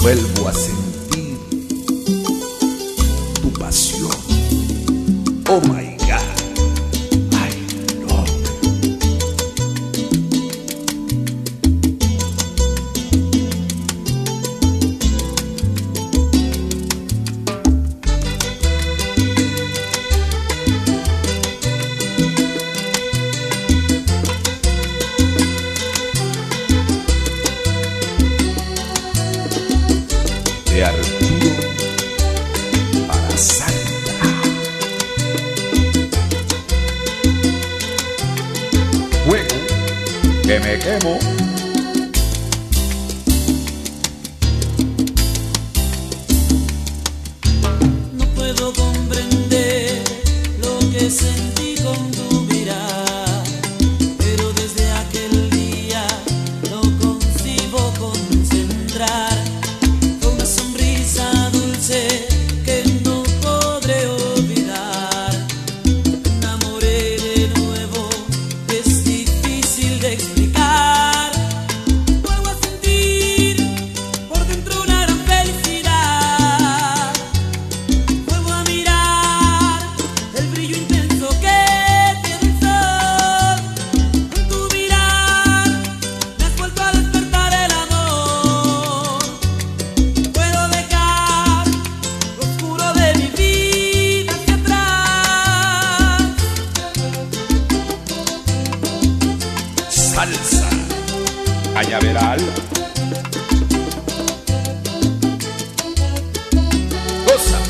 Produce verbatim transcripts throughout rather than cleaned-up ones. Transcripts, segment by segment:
vuelvo a sentir tu pasión. Oh my God, I love you. De Arturo para Santa. Fuego, que me quemo. No puedo comprender lo que sentí con tu mirada, pero desde aquel día no consigo concentrar. Fue una sonrisa dulce que no podré olvidar. Me enamoré de nuevo, es difícil de explicar. Vuelvo a sentir por dentro una gran felicidad. Vuelvo a mirar el brillo intenso que tiene el sol. En tu mirar me has vuelto a despertar el amor. Puedo dejar lo oscuro de mi vida hacia atrás. Salsa, cañaveral. Goza.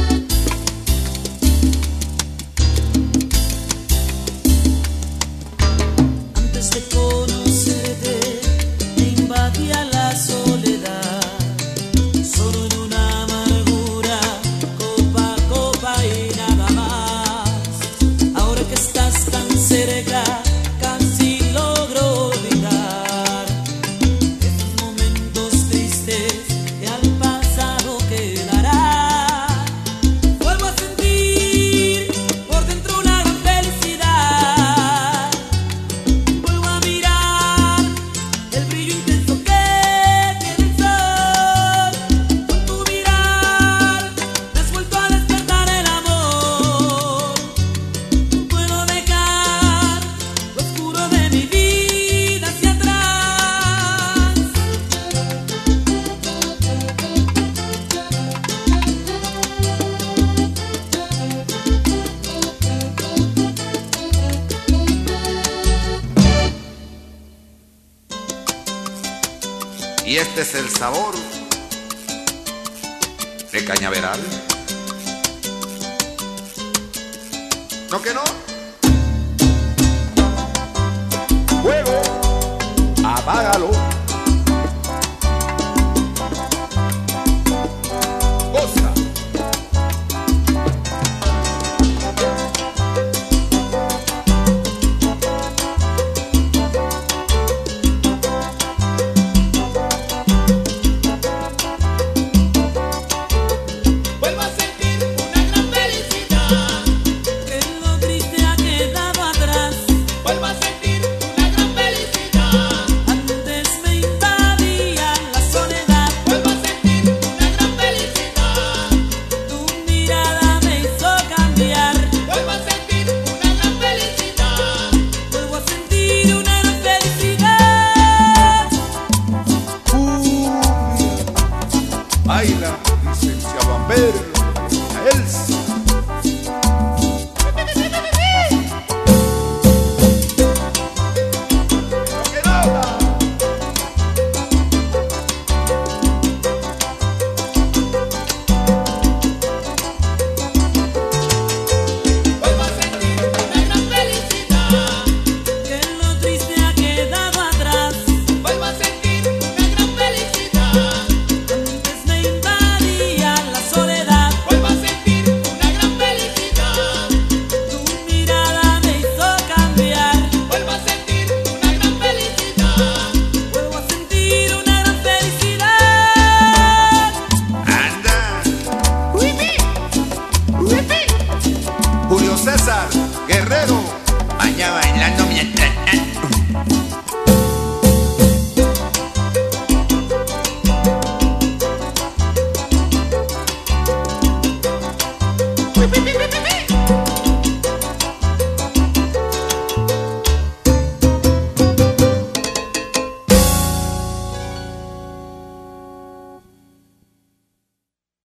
Antes de conocerte me invadía la soledad, solo en una amargura, copa a copa y nada más. Ahora que estás tan cerca, casi logro olvidar esos momentos tristes que al pasado quedarán. Vuelvo a sentir por dentro una gran felicidad. Vuelvo a mirar el brillo intenso que tiene el sol. Con tu mirar me has vuelto a despertar el amor. No puedo dejar lo oscuro de mi vida hacia atrás. Y este es el sabor de cañaveral. ¿No que no?